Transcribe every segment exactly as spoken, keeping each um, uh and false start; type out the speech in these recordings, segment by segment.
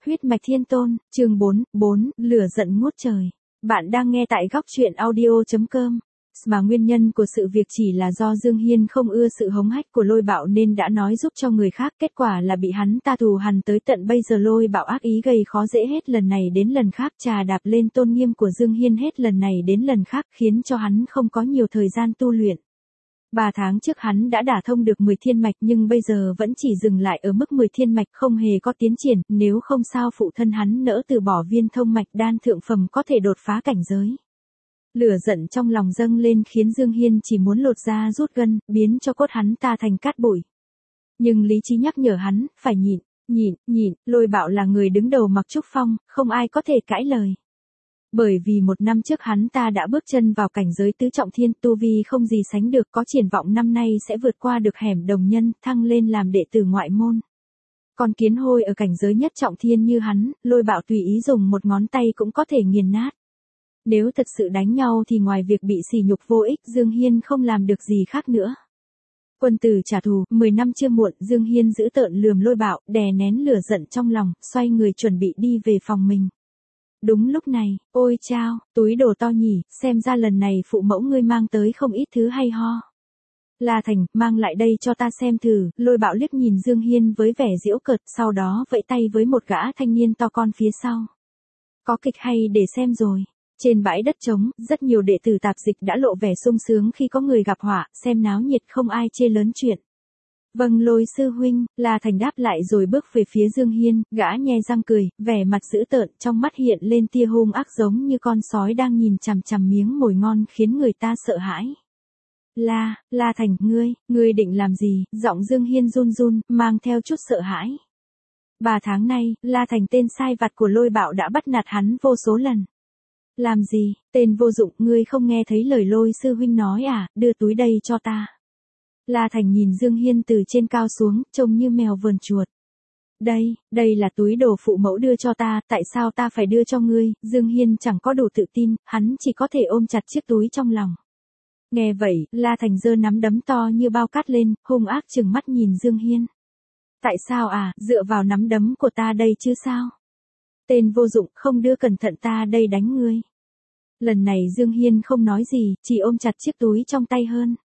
Huyết mạch thiên tôn, chương bốn, bốn, lửa giận ngút trời. Bạn đang nghe tại góc truyện audio chấm com. Mà nguyên nhân của sự việc chỉ là do Dương Hiên không ưa sự hống hách của Lôi Bạo nên đã nói giúp cho người khác, kết quả là bị hắn ta thù hằn tới tận bây giờ. Lôi Bạo ác ý gây khó dễ hết lần này đến lần khác, trà đạp lên tôn nghiêm của Dương Hiên hết lần này đến lần khác, khiến cho hắn không có nhiều thời gian tu luyện. Ba tháng trước hắn đã đả thông được mười thiên mạch nhưng bây giờ vẫn chỉ dừng lại ở mức mười thiên mạch, không hề có tiến triển, nếu không sao phụ thân hắn nỡ từ bỏ viên thông mạch đan thượng phẩm có thể đột phá cảnh giới. Lửa giận trong lòng dâng lên khiến Dương Hiên chỉ muốn lột da rút gân, biến cho cốt hắn ta thành cát bụi. Nhưng lý trí nhắc nhở hắn, phải nhịn, nhịn, nhịn, Lôi Bạo là người đứng đầu Mặc Trúc Phong, không ai có thể cãi lời. Bởi vì một năm trước hắn ta đã bước chân vào cảnh giới tứ trọng thiên, tu vi không gì sánh được, có triển vọng năm nay sẽ vượt qua được hẻm đồng nhân, thăng lên làm đệ tử ngoại môn. Còn kiến hôi ở cảnh giới nhất trọng thiên như hắn, Lôi Bạo tùy ý dùng một ngón tay cũng có thể nghiền nát. Nếu thật sự đánh nhau thì ngoài việc bị sỉ nhục vô ích, Dương Hiên không làm được gì khác nữa. Quân tử trả thù, mười năm chưa muộn. Dương Hiên giữ tợn lườm Lôi Bạo, đè nén lửa giận trong lòng, xoay người chuẩn bị đi về phòng mình. Đúng lúc này, ôi chao, túi đồ to nhỉ, xem ra lần này phụ mẫu ngươi mang tới không ít thứ hay ho. La Thành, mang lại đây cho ta xem thử. Lôi Bạo liếc nhìn Dương Hiên với vẻ giễu cợt, sau đó vẫy tay với một gã thanh niên to con phía sau. Có kịch hay để xem rồi. Trên bãi đất trống, rất nhiều đệ tử tạp dịch đã lộ vẻ sung sướng khi có người gặp họa, xem náo nhiệt không ai chê lớn chuyện. Vâng Lôi sư huynh, La Thành đáp lại rồi bước về phía Dương Hiên, gã nhe răng cười, vẻ mặt dữ tợn, trong mắt hiện lên tia hung ác giống như con sói đang nhìn chằm chằm miếng mồi ngon khiến người ta sợ hãi. La, La Thành, ngươi, ngươi định làm gì? Giọng Dương Hiên run run, mang theo chút sợ hãi. Ba tháng nay, La Thành tên sai vặt của Lôi Bạo đã bắt nạt hắn vô số lần. Làm gì, tên vô dụng, ngươi không nghe thấy lời Lôi sư huynh nói à, đưa túi đây cho ta. La Thành nhìn Dương Hiên từ trên cao xuống, trông như mèo vờn chuột. Đây, đây là túi đồ phụ mẫu đưa cho ta, tại sao ta phải đưa cho ngươi? Dương Hiên chẳng có đủ tự tin, hắn chỉ có thể ôm chặt chiếc túi trong lòng. Nghe vậy, La Thành giơ nắm đấm to như bao cát lên, hung ác trừng mắt nhìn Dương Hiên. Tại sao à, dựa vào nắm đấm của ta đây chứ sao? Tên vô dụng, không đưa cẩn thận ta đây đánh ngươi. Lần này Dương Hiên không nói gì, chỉ ôm chặt chiếc túi trong tay hơn.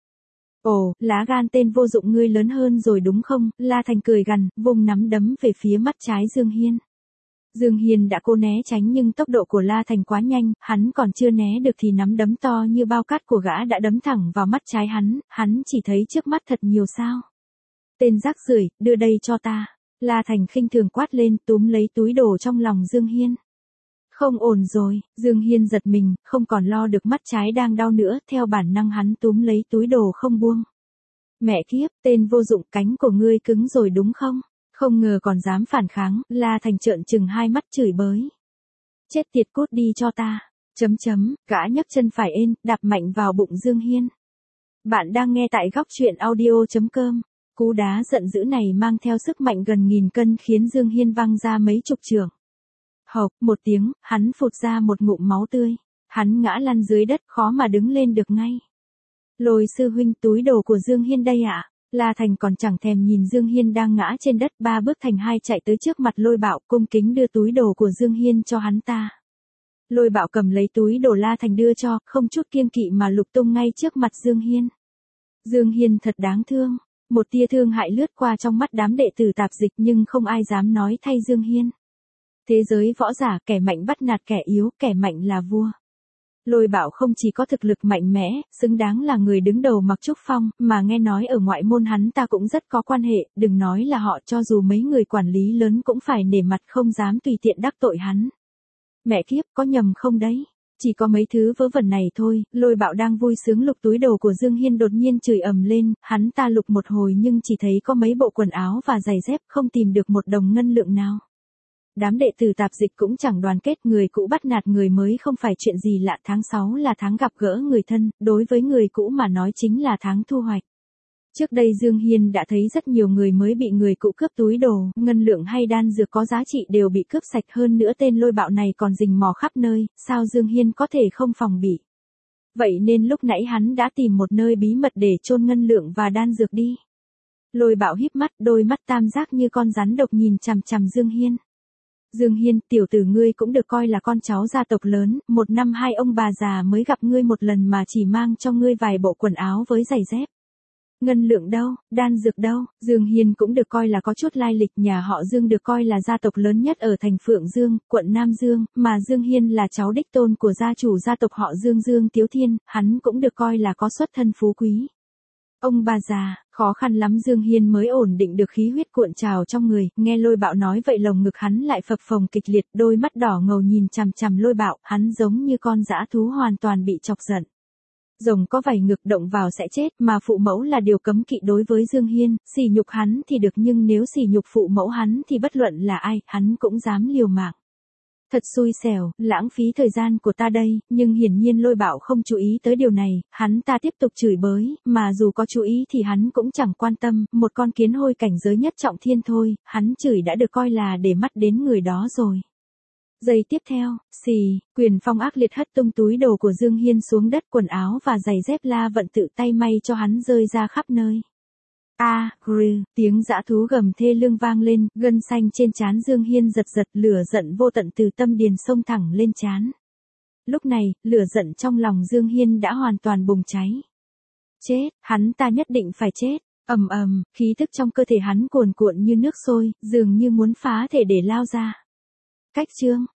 Ồ, lá gan tên vô dụng ngươi lớn hơn rồi đúng không? La Thành cười gằn, vùng nắm đấm về phía mắt trái Dương Hiên. Dương Hiên đã cố né tránh nhưng tốc độ của La Thành quá nhanh, hắn còn chưa né được thì nắm đấm to như bao cát của gã đã đấm thẳng vào mắt trái hắn, hắn chỉ thấy trước mắt thật nhiều sao. Tên rác rưởi, đưa đây cho ta. La Thành khinh thường quát lên, túm lấy túi đồ trong lòng Dương Hiên. Không ổn rồi, Dương Hiên giật mình, không còn lo được mắt trái đang đau nữa, theo bản năng hắn túm lấy túi đồ không buông. Mẹ kiếp, tên vô dụng, cánh của ngươi cứng rồi đúng không? Không ngờ còn dám phản kháng, La Thành trợn trừng hai mắt chửi bới. Chết tiệt, cút đi cho ta. Chấm chấm, gã nhấc chân phải ên, đạp mạnh vào bụng Dương Hiên. Bạn đang nghe tại góc truyện audio chấm com. Cú đá giận dữ này mang theo sức mạnh gần nghìn cân khiến Dương Hiên văng ra mấy chục trượng. Hộc, một tiếng, hắn phụt ra một ngụm máu tươi. Hắn ngã lăn dưới đất, khó mà đứng lên được ngay. Lôi sư huynh, túi đồ của Dương Hiên đây ạ. À? La Thành còn chẳng thèm nhìn Dương Hiên đang ngã trên đất, ba bước thành hai chạy tới trước mặt Lôi Bạo, cung kính đưa túi đồ của Dương Hiên cho hắn ta. Lôi Bạo cầm lấy túi đồ La Thành đưa cho, không chút kiêng kỵ mà lục tung ngay trước mặt Dương Hiên. Dương Hiên thật đáng thương. Một tia thương hại lướt qua trong mắt đám đệ tử tạp dịch nhưng không ai dám nói thay Dương Hiên. Thế giới võ giả, kẻ mạnh bắt nạt kẻ yếu, kẻ mạnh là vua. Lôi Bạo không chỉ có thực lực mạnh mẽ, xứng đáng là người đứng đầu Mặc Trúc Phong, mà nghe nói ở ngoại môn hắn ta cũng rất có quan hệ, đừng nói là họ, cho dù mấy người quản lý lớn cũng phải nể mặt không dám tùy tiện đắc tội hắn. Mẹ kiếp, có nhầm không đấy? Chỉ có mấy thứ vớ vẩn này thôi. Lôi Bạo đang vui sướng lục túi đồ của Dương Hiên đột nhiên chửi ầm lên, hắn ta lục một hồi nhưng chỉ thấy có mấy bộ quần áo và giày dép, không tìm được một đồng ngân lượng nào. Đám đệ tử tạp dịch cũng chẳng đoàn kết, người cũ bắt nạt người mới không phải chuyện gì lạ, tháng sáu là tháng gặp gỡ người thân, đối với người cũ mà nói chính là tháng thu hoạch. Trước đây Dương Hiên đã thấy rất nhiều người mới bị người cũ cướp túi đồ, ngân lượng hay đan dược có giá trị đều bị cướp sạch, hơn nữa tên Lôi Bạo này còn rình mò khắp nơi, sao Dương Hiên có thể không phòng bị. Vậy nên lúc nãy hắn đã tìm một nơi bí mật để chôn ngân lượng và đan dược đi. Lôi Bạo híp mắt, đôi mắt tam giác như con rắn độc nhìn chằm chằm Dương Hiên. Dương Hiên, tiểu tử ngươi cũng được coi là con cháu gia tộc lớn, một năm hai ông bà già mới gặp ngươi một lần mà chỉ mang cho ngươi vài bộ quần áo với giày dép. Ngân lượng đâu, đan dược đâu, Dương Hiên cũng được coi là có chút lai lịch, nhà họ Dương được coi là gia tộc lớn nhất ở thành Phượng Dương, quận Nam Dương, mà Dương Hiên là cháu đích tôn của gia chủ gia tộc họ Dương Dương Tiếu Thiên, hắn cũng được coi là có xuất thân phú quý. Ông bà già, khó khăn lắm Dương Hiên mới ổn định được khí huyết cuộn trào trong người, nghe Lôi Bạo nói vậy lồng ngực hắn lại phập phồng kịch liệt, đôi mắt đỏ ngầu nhìn chằm chằm Lôi Bạo, hắn giống như con dã thú hoàn toàn bị chọc giận. Rồng có vảy ngực động vào sẽ chết, mà phụ mẫu là điều cấm kỵ đối với Dương Hiên, sỉ nhục hắn thì được nhưng nếu sỉ nhục phụ mẫu hắn thì bất luận là ai, hắn cũng dám liều mạng. Thật xui xẻo, lãng phí thời gian của ta đây, nhưng hiển nhiên Lôi Bạo không chú ý tới điều này, hắn ta tiếp tục chửi bới, mà dù có chú ý thì hắn cũng chẳng quan tâm, một con kiến hôi cảnh giới nhất trọng thiên thôi, hắn chửi đã được coi là để mắt đến người đó rồi. Giây tiếp theo, xì, Quyền Phong ác liệt hất tung túi đồ của Dương Hiên xuống đất, quần áo và giày dép La Vận tự tay may cho hắn rơi ra khắp nơi. A, à, grư, tiếng dã thú gầm thê lương vang lên, gân xanh trên trán Dương Hiên giật giật, lửa giận vô tận từ tâm điền xông thẳng lên trán. Lúc này, lửa giận trong lòng Dương Hiên đã hoàn toàn bùng cháy. Chết, hắn ta nhất định phải chết. Ầm ầm, khí tức trong cơ thể hắn cuồn cuộn như nước sôi, dường như muốn phá thể để lao ra. Cách chương